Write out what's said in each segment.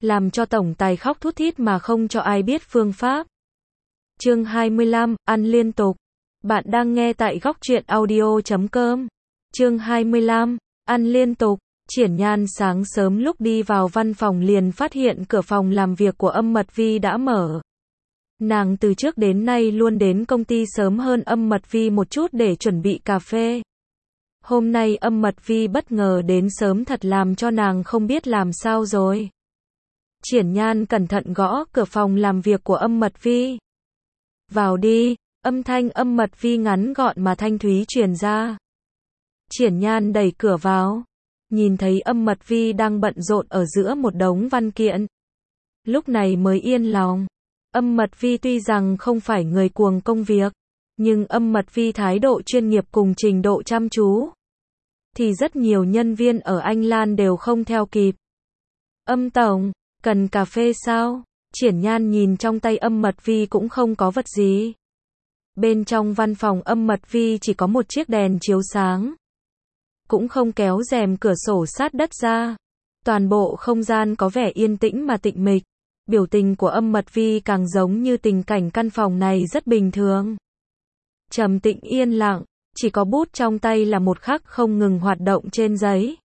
làm cho tổng tài khóc thút thít mà không cho ai biết phương pháp. Chương 25, ăn liên tục. Bạn đang nghe tại góc truyện audio.com. Chương 25, ăn liên tục. Triển Nhan sáng sớm lúc đi vào văn phòng liền phát hiện cửa phòng làm việc của Âm Mật Vi đã mở. Nàng từ trước đến nay luôn đến công ty sớm hơn Âm Mật Vi một chút để chuẩn bị cà phê. Hôm nay Âm Mật Vi bất ngờ đến sớm thật làm cho nàng không biết làm sao rồi. Triển Nhan cẩn thận gõ cửa phòng làm việc của Âm Mật Vi. Vào đi, âm thanh Âm Mật Vi ngắn gọn mà thanh thúy truyền ra. Triển Nhan đẩy cửa vào, nhìn thấy Âm Mật Vi đang bận rộn ở giữa một đống văn kiện. Lúc này mới yên lòng. Âm Mật Vi tuy rằng không phải người cuồng công việc, nhưng Âm Mật Vi thái độ chuyên nghiệp cùng trình độ chăm chú thì rất nhiều nhân viên ở Anh Lan đều không theo kịp. Âm tổng, cần cà phê sao? Triển Nhan nhìn trong tay Âm Mật Vi cũng không có vật gì. Bên trong văn phòng Âm Mật Vi chỉ có một chiếc đèn chiếu sáng. Cũng không kéo rèm cửa sổ sát đất ra. Toàn bộ không gian có vẻ yên tĩnh mà tĩnh mịch. Biểu tình của Âm Mật Vi càng giống như tình cảnh căn phòng này rất bình thường. Trầm tĩnh yên lặng, chỉ có bút trong tay là một khắc không ngừng hoạt động trên giấy.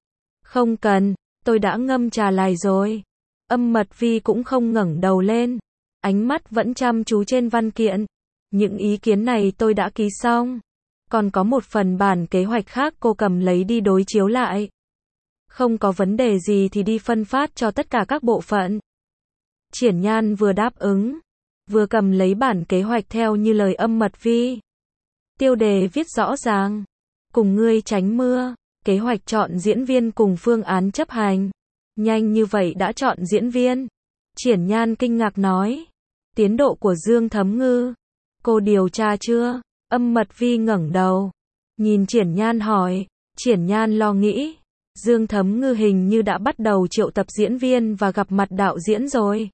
Không cần, tôi đã ngâm trà lại rồi. Âm Mật Vi cũng không ngẩng đầu lên, ánh mắt vẫn chăm chú trên văn kiện. Những ý kiến này tôi đã ký xong. Còn có một phần bản kế hoạch khác cô cầm lấy đi đối chiếu lại. Không có vấn đề gì thì đi phân phát cho tất cả các bộ phận. Triển Nhan vừa đáp ứng, vừa cầm lấy bản kế hoạch theo như lời Âm Mật Vi. Tiêu đề viết rõ ràng. Cùng ngươi tránh mưa, kế hoạch chọn diễn viên cùng phương án chấp hành. Nhanh như vậy đã chọn diễn viên. Triển Nhan kinh ngạc nói. Tiến độ của Dương Thấm Ngư. Cô điều tra chưa? Âm Mật Vi ngẩng đầu. Nhìn Triển Nhan hỏi. Triển Nhan lo nghĩ. Dương Thấm Ngư hình như đã bắt đầu triệu tập diễn viên và gặp mặt đạo diễn rồi.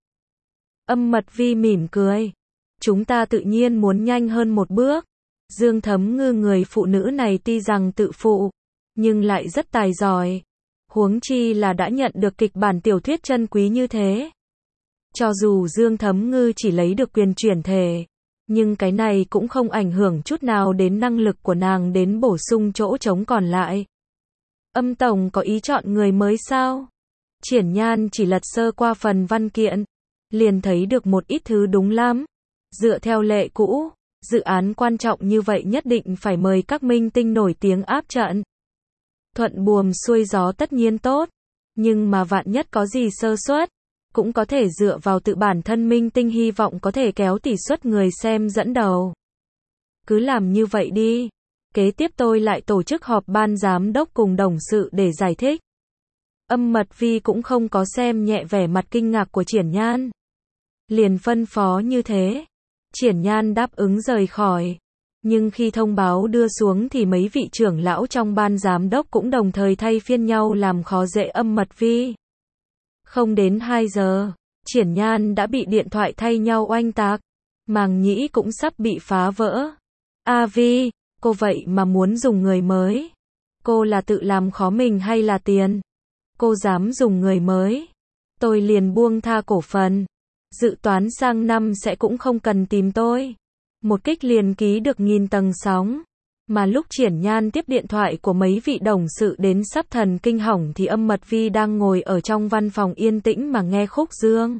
Âm Mật Vi mỉm cười. Chúng ta tự nhiên muốn nhanh hơn một bước. Dương Thấm Ngư người phụ nữ này tuy rằng tự phụ, nhưng lại rất tài giỏi. Huống chi là đã nhận được kịch bản tiểu thuyết chân quý như thế. Cho dù Dương Thấm Ngư chỉ lấy được quyền chuyển thể, nhưng cái này cũng không ảnh hưởng chút nào đến năng lực của nàng đến bổ sung chỗ trống còn lại. Âm tổng có ý chọn người mới sao? Triển Nhan chỉ lật sơ qua phần văn kiện, liền thấy được một ít thứ đúng lắm. Dựa theo lệ cũ, dự án quan trọng như vậy nhất định phải mời các minh tinh nổi tiếng áp trận. Thuận buồm xuôi gió tất nhiên tốt, nhưng mà vạn nhất có gì sơ suất, cũng có thể dựa vào tự bản thân minh tinh hy vọng có thể kéo tỷ suất người xem dẫn đầu. Cứ làm như vậy đi. Kế tiếp tôi lại tổ chức họp ban giám đốc cùng đồng sự để giải thích. Âm Mật Vi cũng không có xem nhẹ vẻ mặt kinh ngạc của Triển Nhan. Liền phân phó như thế. Triển Nhan đáp ứng rời khỏi. Nhưng khi thông báo đưa xuống thì mấy vị trưởng lão trong ban giám đốc cũng đồng thời thay phiên nhau làm khó dễ Âm Mật Vi. Không đến 2 giờ, Triển Nhan đã bị điện thoại thay nhau oanh tạc. Màng nhĩ cũng sắp bị phá vỡ. A Vi, cô vậy mà muốn dùng người mới. Cô là tự làm khó mình hay là tiền? Cô dám dùng người mới. Tôi liền buông tha cổ phần. Dự toán sang năm sẽ cũng không cần tìm tôi. Một kích liền ký được 1000 tầng sóng. Mà lúc Triển Nhan tiếp điện thoại của mấy vị đồng sự đến sắp thần kinh hỏng thì Âm Mật Vi đang ngồi ở trong văn phòng yên tĩnh mà nghe khúc dương.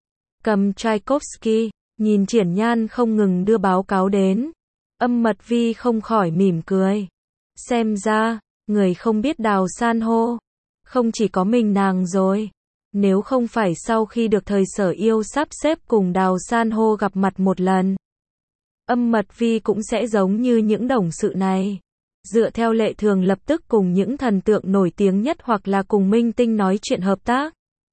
Cầm Tchaikovsky, nhìn Triển Nhan không ngừng đưa báo cáo đến. Âm Mật Vi không khỏi mỉm cười. Xem ra, người không biết đào san hô. Không chỉ có mình nàng rồi. Nếu không phải sau khi được thời Sở Yêu sắp xếp cùng đào san hô gặp mặt một lần, Âm Mật Vi cũng sẽ giống như những đồng sự này. Dựa theo lệ thường lập tức cùng những thần tượng nổi tiếng nhất hoặc là cùng minh tinh nói chuyện hợp tác.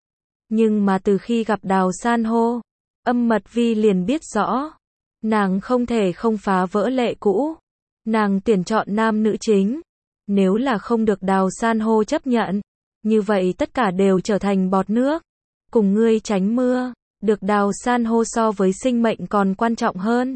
Nhưng mà từ khi gặp đào san hô, Âm Mật Vi liền biết rõ. Nàng không thể không phá vỡ lệ cũ. Nàng tuyển chọn nam nữ chính. Nếu là không được đào san hô chấp nhận, như vậy tất cả đều trở thành bọt nước. Cùng ngươi tránh mưa, được đào san hô so với sinh mệnh còn quan trọng hơn.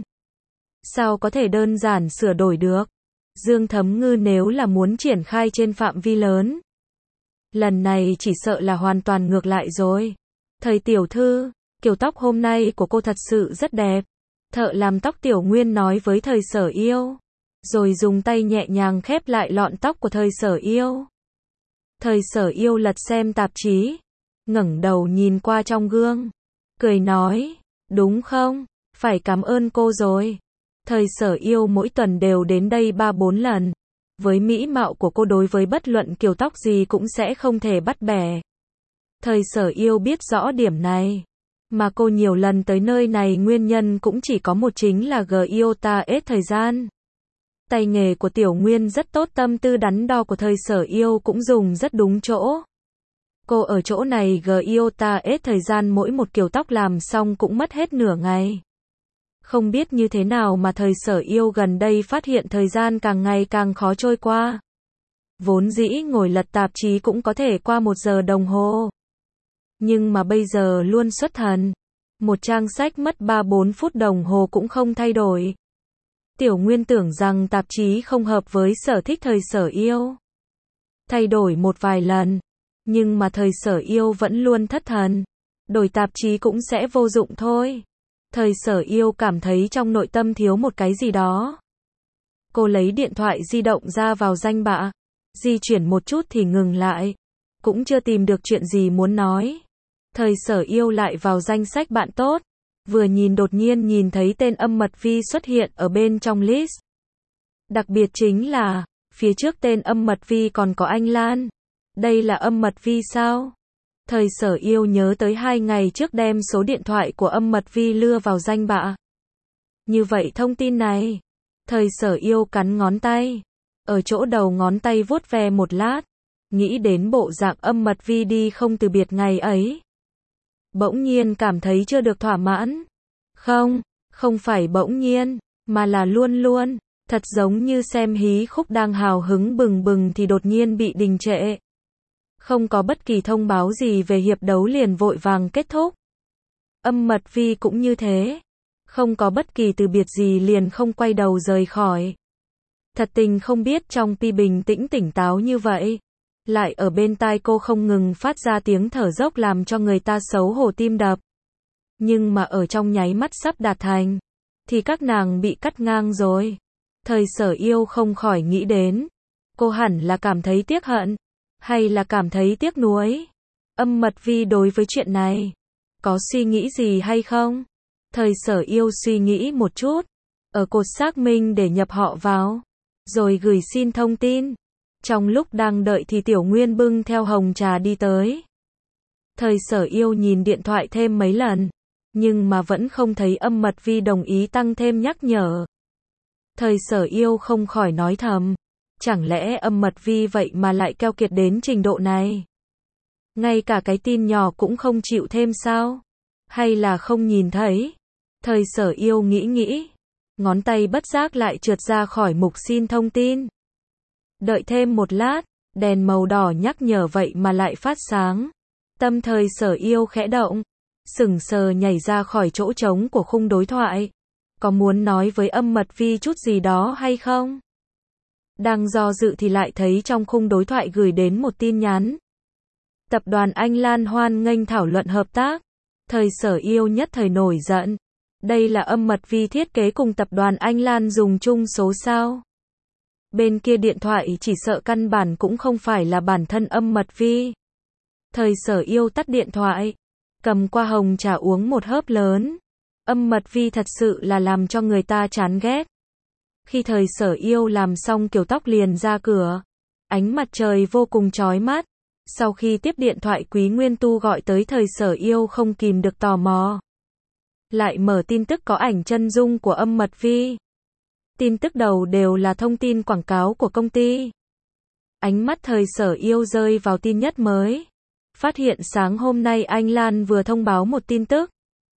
Sao có thể đơn giản sửa đổi được? Dương Thấm Ngư nếu là muốn triển khai trên phạm vi lớn, lần này chỉ sợ là hoàn toàn ngược lại rồi. Thời tiểu thư, kiểu tóc hôm nay của cô thật sự rất đẹp. Thợ làm tóc Tiểu Nguyên nói với Thời Sở Yêu. Rồi dùng tay nhẹ nhàng khép lại lọn tóc của Thời Sở Yêu. Thời Sở Yêu lật xem tạp chí. Ngẩng đầu nhìn qua trong gương. Cười nói, đúng không? Phải cảm ơn cô rồi. Thời Sở Yêu mỗi tuần đều đến đây 3-4 lần. Với mỹ mạo của cô đối với bất luận kiểu tóc gì cũng sẽ không thể bắt bẻ. Thời Sở Yêu biết rõ điểm này. Mà cô nhiều lần tới nơi này nguyên nhân cũng chỉ có một, chính là Giota hết thời gian. Tay nghề của Tiểu Nguyên rất tốt, tâm tư đắn đo của Thời Sở Yêu cũng dùng rất đúng chỗ. Cô ở chỗ này Giota hết thời gian, mỗi một kiểu tóc làm xong cũng mất hết nửa ngày. Không biết như thế nào mà Thời Sở Yêu gần đây phát hiện thời gian càng ngày càng khó trôi qua. Vốn dĩ ngồi lật tạp chí cũng có thể qua 1 giờ đồng hồ. Nhưng mà bây giờ luôn xuất thần. Một trang sách mất 3-4 phút đồng hồ cũng không thay đổi. Tiểu Nguyên tưởng rằng tạp chí không hợp với sở thích Thời Sở Yêu. Thay đổi một vài lần. Nhưng mà Thời Sở Yêu vẫn luôn thất thần. Đổi tạp chí cũng sẽ vô dụng thôi. Thời Sở Yêu cảm thấy trong nội tâm thiếu một cái gì đó. Cô lấy điện thoại di động ra vào danh bạ. Di chuyển một chút thì ngừng lại. Cũng chưa tìm được chuyện gì muốn nói. Thời Sở Yêu lại vào danh sách bạn tốt. Vừa nhìn đột nhiên nhìn thấy tên Âm Mật Vi xuất hiện ở bên trong list. Đặc biệt chính là, phía trước tên Âm Mật Vi còn có anh Lan. Đây là Âm Mật Vi sao? Thời Sở Yêu nhớ tới 2 ngày trước đem số điện thoại của Âm Mật Vi lưa vào danh bạ. Như vậy thông tin này. Thời Sở Yêu cắn ngón tay. Ở chỗ đầu ngón tay vuốt ve một lát. Nghĩ đến bộ dạng Âm Mật Vi đi không từ biệt ngày ấy. Bỗng nhiên cảm thấy chưa được thỏa mãn. Không phải bỗng nhiên, mà là luôn luôn. Thật giống như xem hí khúc đang hào hứng bừng bừng thì đột nhiên bị đình trệ. Không có bất kỳ thông báo gì về hiệp đấu liền vội vàng kết thúc. Âm Mật Vi cũng như thế. Không có bất kỳ từ biệt gì liền không quay đầu rời khỏi. Thật tình không biết trong pi bình tĩnh tỉnh táo như vậy. Lại ở bên tai cô không ngừng phát ra tiếng thở dốc làm cho người ta xấu hổ tim đập. Nhưng mà ở trong nháy mắt sắp đạt thành. Thì các nàng bị cắt ngang rồi. Thời Sở Yêu không khỏi nghĩ đến. Cô hẳn là cảm thấy tiếc hận. Hay là cảm thấy tiếc nuối. Âm Mật Vi đối với chuyện này. Có suy nghĩ gì hay không? Thời Sở Yêu suy nghĩ một chút. Ở cột xác minh để nhập họ vào. Rồi gửi xin thông tin. Trong lúc đang đợi thì Tiểu Nguyên bưng theo hồng trà đi tới. Thời Sở Yêu nhìn điện thoại thêm mấy lần. Nhưng mà vẫn không thấy Âm Mật Vi đồng ý tăng thêm nhắc nhở. Thời Sở Yêu không khỏi nói thầm. Chẳng lẽ Âm Mật Vi vậy mà lại keo kiệt đến trình độ này? Ngay cả cái tin nhỏ cũng không chịu thêm sao? Hay là không nhìn thấy? Thời Sở Yêu nghĩ. Ngón tay bất giác lại trượt ra khỏi mục xin thông tin. Đợi thêm một lát, đèn màu đỏ nhắc nhở vậy mà lại phát sáng. Tâm Thời Sở Yêu khẽ động. Sững sờ nhảy ra khỏi chỗ trống của khung đối thoại. Có muốn nói với Âm Mật Vi chút gì đó hay không? Đang do dự thì lại thấy trong khung đối thoại gửi đến một tin nhắn. Tập đoàn Anh Lan hoan nghênh thảo luận hợp tác. Thời Sở Yêu nhất thời nổi giận. Đây là Âm Mật Vi thiết kế cùng tập đoàn Anh Lan dùng chung số sao? Bên kia điện thoại chỉ sợ căn bản cũng không phải là bản thân Âm Mật Vi. Thời Sở Yêu tắt điện thoại. Cầm qua hồng trà uống một hớp lớn. Âm Mật Vi thật sự là làm cho người ta chán ghét. Khi Thời Sở Yêu làm xong kiểu tóc liền ra cửa. Ánh mặt trời vô cùng chói mắt. Sau khi tiếp điện thoại Quý Nguyên Tu gọi tới, Thời Sở Yêu không kìm được tò mò. Lại mở tin tức có ảnh chân dung của Âm Mật Vi. Tin tức đầu đều là thông tin quảng cáo của công ty. Ánh mắt Thời Sở Yêu rơi vào tin nhất mới. Phát hiện sáng hôm nay Anh Lan vừa thông báo một tin tức.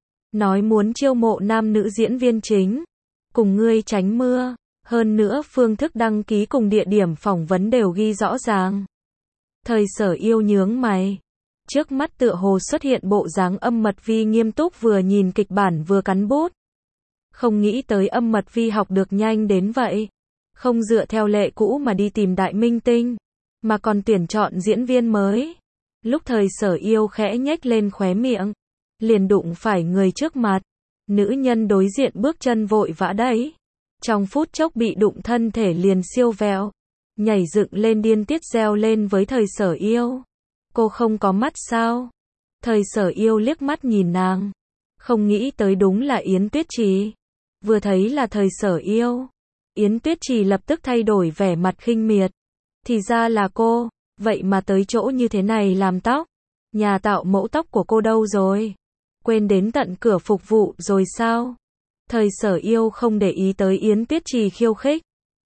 Nói muốn chiêu mộ nam nữ diễn viên chính. Cùng ngươi tránh mưa. Hơn nữa phương thức đăng ký cùng địa điểm phỏng vấn đều ghi rõ ràng. Thời Sở Yêu nhướng mày. Trước mắt tựa hồ xuất hiện bộ dáng Âm Mật Vi nghiêm túc vừa nhìn kịch bản vừa cắn bút. Không nghĩ tới Âm Mật Vi học được nhanh đến vậy. Không dựa theo lệ cũ mà đi tìm đại minh tinh. Mà còn tuyển chọn diễn viên mới. Lúc thời Sở Yêu khẽ nhếch lên khóe miệng, liền đụng phải người trước mặt. Nữ nhân đối diện bước chân vội vã đấy. Trong phút chốc bị đụng thân thể liền siêu vẹo, nhảy dựng lên điên tiết reo lên với thời Sở Yêu. Cô không có mắt sao? Thời Sở Yêu liếc mắt nhìn nàng. Không nghĩ tới đúng là Yến Tuyết Trì. Vừa thấy là thời Sở Yêu, Yến Tuyết Trì lập tức thay đổi vẻ mặt khinh miệt. Thì ra là cô, vậy mà tới chỗ như thế này làm tóc. Nhà tạo mẫu tóc của cô đâu rồi? Quên đến tận cửa phục vụ rồi sao? Thời Sở Yêu không để ý tới Yến Tuyết Trì khiêu khích.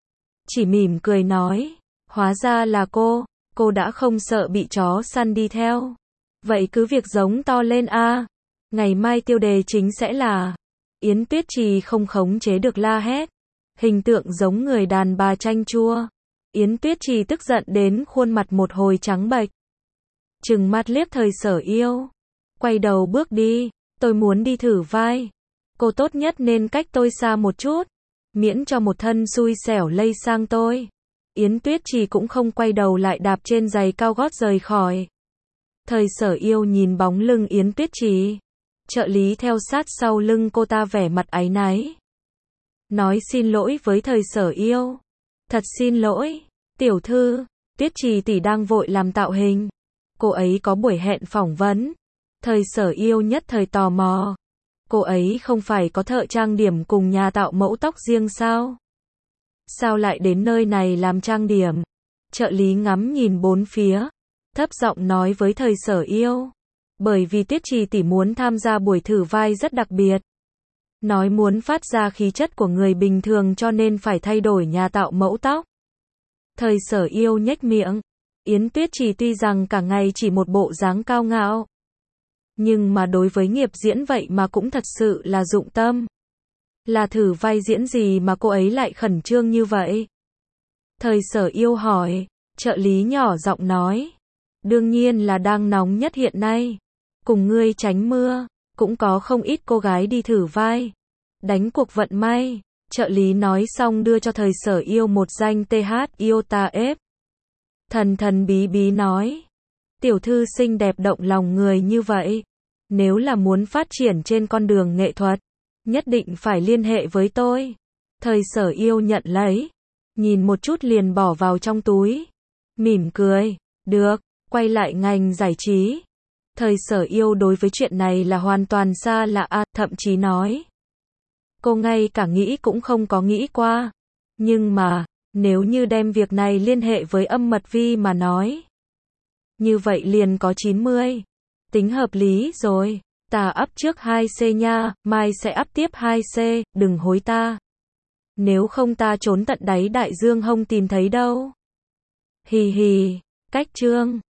Chỉ mỉm cười nói, hóa ra là cô đã không sợ bị chó săn đi theo. Vậy cứ việc giống to lên a. Ngày mai tiêu đề chính sẽ là Yến Tuyết Trì không khống chế được la hét. Hình tượng giống người đàn bà chanh chua. Yến Tuyết Trì tức giận đến khuôn mặt một hồi trắng bệch. Trừng mắt liếc thời Sở Yêu. Quay đầu bước đi, tôi muốn đi thử vai. Cô tốt nhất nên cách tôi xa một chút, miễn cho một thân xui xẻo lây sang tôi. Yến Tuyết Trì cũng không quay đầu lại đạp trên giày cao gót rời khỏi. Thời Sở Yêu nhìn bóng lưng Yến Tuyết Trì. Trợ lý theo sát sau lưng cô ta vẻ mặt áy náy. Nói xin lỗi với thời Sở Yêu. Thật xin lỗi, tiểu thư, Tuyết Trì tỷ đang vội làm tạo hình. Cô ấy có buổi hẹn phỏng vấn. Thời Sở Yêu nhất thời tò mò. Cô ấy không phải có thợ trang điểm cùng nhà tạo mẫu tóc riêng sao? Sao lại đến nơi này làm trang điểm? Trợ lý ngắm nhìn bốn phía, thấp giọng nói với thời Sở Yêu. Bởi vì Tuyết Trì tỷ muốn tham gia buổi thử vai rất đặc biệt. Nói muốn phát ra khí chất của người bình thường cho nên phải thay đổi nhà tạo mẫu tóc. Thời Sở Yêu nhếch miệng. Yến Tuyết Trì tuy rằng cả ngày chỉ một bộ dáng cao ngạo, nhưng mà đối với nghiệp diễn vậy mà cũng thật sự là dụng tâm. Là thử vai diễn gì mà cô ấy lại khẩn trương như vậy? Thời Sở Yêu hỏi. Trợ lý nhỏ giọng nói. Đương nhiên là đang nóng nhất hiện nay. Cùng ngươi tránh mưa, cũng có không ít cô gái đi thử vai. Đánh cuộc vận may. Trợ lý nói xong đưa cho thời Sở Yêu một danh TH Iota F. Thần thần bí bí nói. Tiểu thư xinh đẹp động lòng người như vậy. Nếu là muốn phát triển trên con đường nghệ thuật, nhất định phải liên hệ với tôi. Thời Sở Yêu nhận lấy. Nhìn một chút liền bỏ vào trong túi. Mỉm cười. Được, quay lại ngành giải trí. Thời Sở Yêu đối với chuyện này là hoàn toàn xa lạ, thậm chí nói. Cô ngay cả nghĩ cũng không có nghĩ qua. Nhưng mà, nếu như đem việc này liên hệ với Âm Mật Vi mà nói. Như vậy liền có 90. Tính hợp lý rồi. Ta up trước 2C nha, mai sẽ up tiếp 2C, đừng hối ta. Nếu không ta trốn tận đáy đại dương không tìm thấy đâu. Hì hì, cách chương.